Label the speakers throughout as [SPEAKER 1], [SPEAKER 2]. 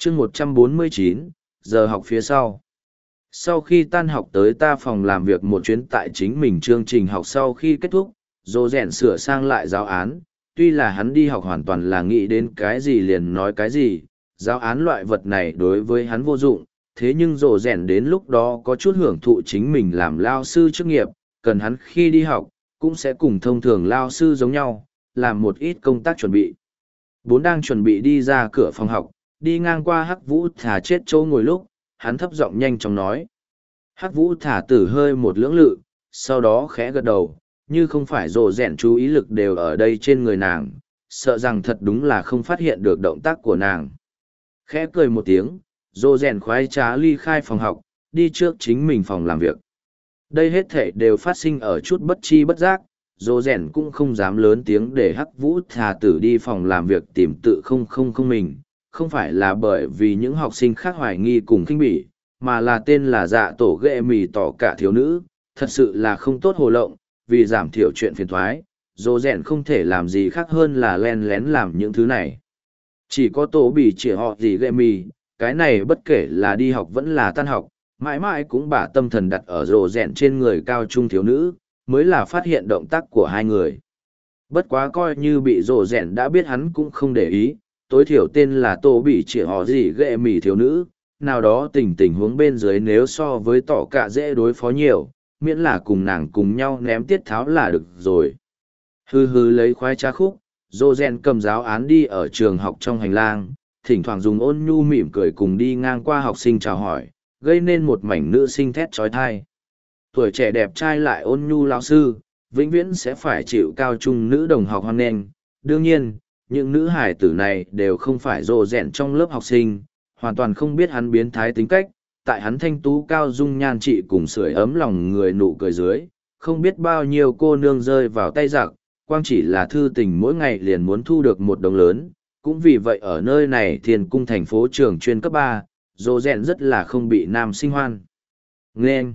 [SPEAKER 1] chương 149, giờ học phía sau. Sau khi tan học tới ta phòng làm việc một chuyến tại chính mình chương trình học sau khi kết thúc, dô rèn sửa sang lại giáo án. Tuy là hắn đi học hoàn toàn là nghĩ đến cái gì liền nói cái gì, giáo án loại vật này đối với hắn vô dụng, thế nhưng dô rèn đến lúc đó có chút hưởng thụ chính mình làm lao sư chức nghiệp, cần hắn khi đi học, cũng sẽ cùng thông thường lao sư giống nhau, làm một ít công tác chuẩn bị. Bốn đang chuẩn bị đi ra cửa phòng học, đi ngang qua Hắc Vũ Thả chết chỗ ngồi lúc, hắn thấp giọng nhanh chóng nói. Hắc Vũ Thả tử hơi một lưỡng lự, sau đó khẽ gật đầu, như không phải rồ rèn chú ý lực đều ở đây trên người nàng, sợ rằng thật đúng là không phát hiện được động tác của nàng. Khẽ cười một tiếng, rồ rèn khoái trá ly khai phòng học, đi trước chính mình phòng làm việc. Đây hết thể đều phát sinh ở chút bất chi bất giác, rồ rèn cũng không dám lớn tiếng để Hắc Vũ Thả tử đi phòng làm việc tìm tự không mình, không phải là bởi vì những học sinh khác hoài nghi cùng khinh bỉ, mà là tên là dạ tổ ghệ mì tỏ cả thiếu nữ, thật sự là không tốt hồ lộng, vì giảm thiểu chuyện phiền thoái, dô rèn không thể làm gì khác hơn là len lén làm những thứ này. Chỉ có tổ bị chỉ họ gì ghệ mì, cái này bất kể là đi học vẫn là tan học, mãi mãi cũng bả tâm thần đặt ở rồ rèn trên người cao trung thiếu nữ, mới là phát hiện động tác của hai người. Bất quá coi như bị rồ rèn đã biết hắn cũng không để ý, tối thiểu tên là tổ bị chỉ họ gì ghệ mì thiếu nữ, nào đó tình huống bên dưới nếu so với tỏ cả dễ đối phó nhiều, miễn là cùng nàng cùng nhau ném tiết tháo là được rồi. Hư hư lấy khoái trá khúc, dô gen cầm giáo án đi ở trường học trong hành lang, thỉnh thoảng dùng ôn nhu mỉm cười cùng đi ngang qua học sinh chào hỏi, gây nên một mảnh nữ sinh thét trói thai. Tuổi trẻ đẹp trai lại ôn nhu lão sư, vĩnh viễn sẽ phải chịu cao trung nữ đồng học hoan nghênh. Đương nhiên, những nữ hải tử này đều không phải rồ rèn trong lớp học sinh, hoàn toàn không biết hắn biến thái tính cách, tại hắn thanh tú cao dung nhan trị cùng sưởi ấm lòng người nụ cười dưới, không biết bao nhiêu cô nương rơi vào tay giặc, quang chỉ là thư tình mỗi ngày liền muốn thu được một đồng lớn, cũng vì vậy ở nơi này Thiên Cung thành phố trường chuyên cấp 3, rồ rèn rất là không bị nam sinh hoan nghênh.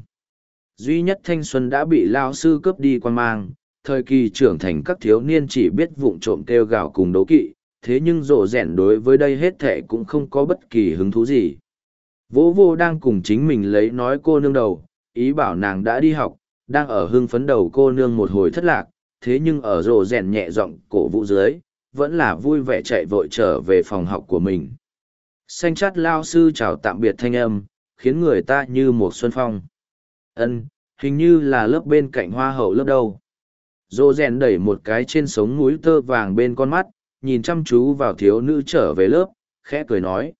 [SPEAKER 1] Duy nhất thanh xuân đã bị lao sư cướp đi quan mang, thời kỳ trưởng thành các thiếu niên chỉ biết vụng trộm kêu gào cùng đấu kỵ, thế nhưng rộ rèn đối với đây hết thệ cũng không có bất kỳ hứng thú gì. Vô vô đang cùng chính mình lấy nói cô nương đầu, ý bảo nàng đã đi học, đang ở hưng phấn đầu cô nương một hồi thất lạc, thế nhưng ở rộ rèn nhẹ giọng cổ vũ dưới, vẫn là vui vẻ chạy vội trở về phòng học của mình. Xanh chát lao sư chào tạm biệt thanh âm, khiến người ta như một xuân phong. Hình như là lớp bên cạnh hoa hậu lớp đâu. Rộ rèn đẩy một cái trên sống núi tơ vàng bên con mắt, nhìn chăm chú vào thiếu nữ trở về lớp, khẽ cười nói.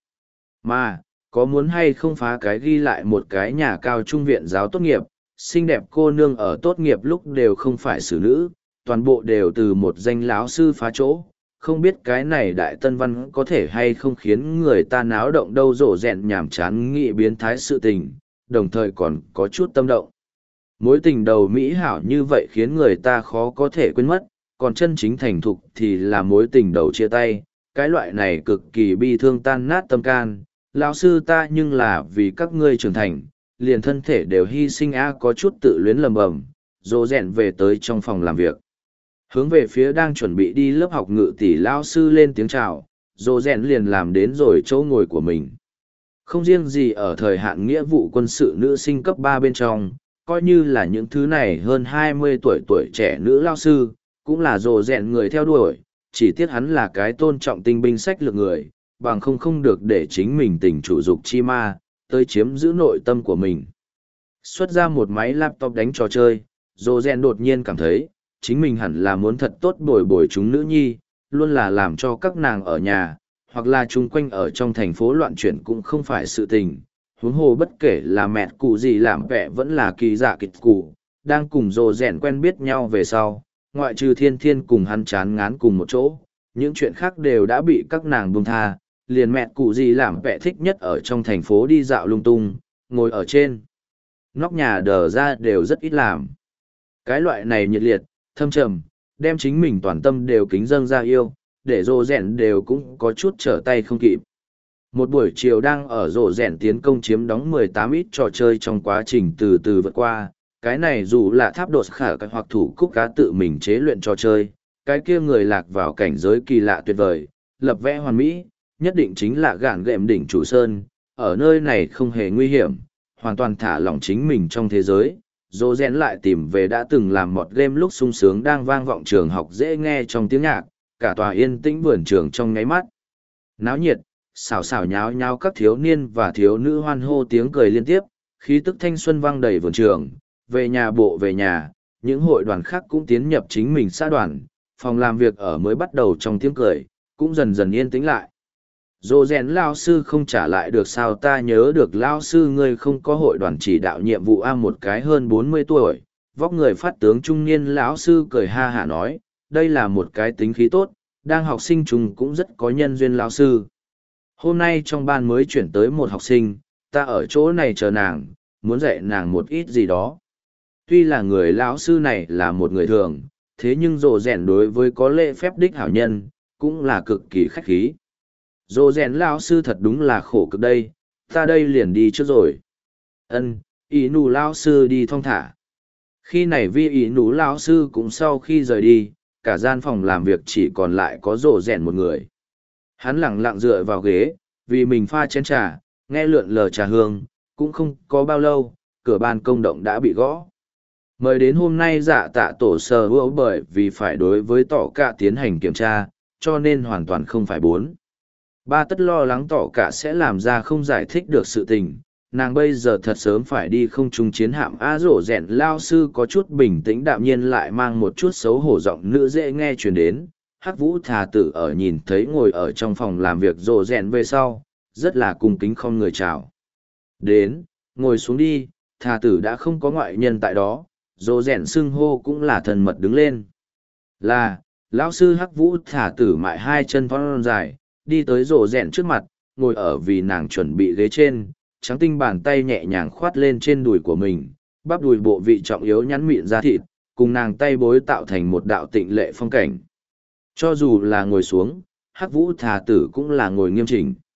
[SPEAKER 1] Mà, có muốn hay không phá cái ghi lại một cái nhà cao trung viện giáo tốt nghiệp, xinh đẹp cô nương ở tốt nghiệp lúc đều không phải xử nữ, toàn bộ đều từ một danh lão sư phá chỗ. Không biết cái này đại tân văn có thể hay không khiến người ta náo động đâu. Rộ rèn nhảm chán nghị biến thái sự tình, đồng thời còn có chút tâm động. Mối tình đầu mỹ hảo như vậy khiến người ta khó có thể quên mất, còn chân chính thành thục thì là mối tình đầu chia tay, cái loại này cực kỳ bi thương tan nát tâm can. Lão sư ta nhưng là vì các ngươi trưởng thành, liền thân thể đều hy sinh có chút tự luyến lầm bầm, rồ rèn về tới trong phòng làm việc. Hướng về phía đang chuẩn bị đi lớp học ngự tỷ lão sư lên tiếng chào, rồ rèn liền làm đến rồi chỗ ngồi của mình. Không riêng gì ở thời hạn nghĩa vụ quân sự nữ sinh cấp 3 bên trong, coi như là những thứ này hơn 20 tuổi trẻ nữ lao sư, cũng là rồ rèn người theo đuổi, chỉ tiếc hắn là cái tôn trọng tinh binh sách lược người, bằng không được để chính mình tình chủ dục chi ma, tới chiếm giữ nội tâm của mình. Xuất ra một máy laptop đánh trò chơi, rồ rèn đột nhiên cảm thấy, chính mình hẳn là muốn thật tốt bồi bồi chúng nữ nhi, luôn là làm cho các nàng ở nhà, hoặc là chung quanh ở trong thành phố loạn chuyển cũng không phải sự tình. Huống hồ bất kể là mẹ cụ gì làm vẽ vẫn là kỳ dạ kịch cụ, đang cùng rồ rèn quen biết nhau về sau, ngoại trừ thiên thiên cùng hắn chán ngán cùng một chỗ, những chuyện khác đều đã bị các nàng buông tha, liền mẹ cụ gì làm vẽ thích nhất ở trong thành phố đi dạo lung tung, ngồi ở trên nóc nhà đờ ra đều rất ít làm. Cái loại này nhiệt liệt, thâm trầm, đem chính mình toàn tâm đều kính dâng ra yêu, để rồ rèn đều cũng có chút trở tay không kịp. Một buổi chiều đang ở rộ rèn tiến công chiếm đóng 18 ít trò chơi trong quá trình từ từ vượt qua, cái này dù là tháp đột khả cái hoặc thủ cúc cá tự mình chế luyện trò chơi, cái kia người lạc vào cảnh giới kỳ lạ tuyệt vời, lập vẽ hoàn mỹ, nhất định chính là gạn gệm đỉnh chủ sơn, ở nơi này không hề nguy hiểm, hoàn toàn thả lỏng chính mình trong thế giới. Dô rèn lại tìm về đã từng làm một game lúc sung sướng đang vang vọng trường học dễ nghe trong tiếng nhạc, cả tòa yên tĩnh vườn trường trong nháy mắt. Náo nhiệt, xào xào nháo nháo các thiếu niên và thiếu nữ hoan hô tiếng cười liên tiếp, khí tức thanh xuân vang đầy vườn trường, về nhà bộ về nhà, những hội đoàn khác cũng tiến nhập chính mình xã đoàn, phòng làm việc ở mới bắt đầu trong tiếng cười, cũng dần dần yên tĩnh lại. Dô rèn lao sư không trả lại được sao ta nhớ được lao sư ngươi không có hội đoàn chỉ đạo nhiệm vụ a một cái hơn 40 tuổi, vóc người phát tướng trung niên lão sư cười ha hả nói, đây là một cái tính khí tốt, đang học sinh chúng cũng rất có nhân duyên lão sư. Hôm nay trong ban mới chuyển tới một học sinh, ta ở chỗ này chờ nàng, muốn dạy nàng một ít gì đó. Tuy là người lão sư này là một người thường, thế nhưng rồ rèn đối với có lễ phép đích hảo nhân, cũng là cực kỳ khách khí. Rồ rèn lão sư thật đúng là khổ cực đây, ta đây liền đi trước rồi. Ân, ý nụ lão sư đi thong thả. Khi này vi ý nụ lão sư cũng sau khi rời đi, cả gian phòng làm việc chỉ còn lại có rồ rèn một người. Hắn lẳng lặng dựa vào ghế, vì mình pha chén trà, nghe lượn lờ trà hương, cũng không có bao lâu, cửa ban công động đã bị gõ. Mời đến hôm nay dạ tạ tổ sờ hữu bởi vì phải đối với tỏ cả tiến hành kiểm tra, cho nên hoàn toàn không phải bốn. Ba tất lo lắng tỏ cả sẽ làm ra không giải thích được sự tình, nàng bây giờ thật sớm phải đi không trung chiến hạm á rổ rèn lao sư có chút bình tĩnh đạm nhiên lại mang một chút xấu hổ giọng nữ dễ nghe truyền đến. Hắc Vũ Thà Tử ở nhìn thấy ngồi ở trong phòng làm việc rổ rèn về sau, rất là cung kính không người chào. Đến, ngồi xuống đi, Thà Tử đã không có ngoại nhân tại đó, rổ rèn xưng hô cũng là thần mật đứng lên. Là, lão sư Hắc Vũ Thà Tử mại hai chân thon dài, đi tới rổ rèn trước mặt, ngồi ở vì nàng chuẩn bị ghế trên, trắng tinh bàn tay nhẹ nhàng khoát lên trên đùi của mình, bắp đùi bộ vị trọng yếu nhắn mịn ra thịt, cùng nàng tay bối tạo thành một đạo tịnh lệ phong cảnh. Cho dù là ngồi xuống, Hắc Vũ Thà Tử cũng là ngồi nghiêm chỉnh.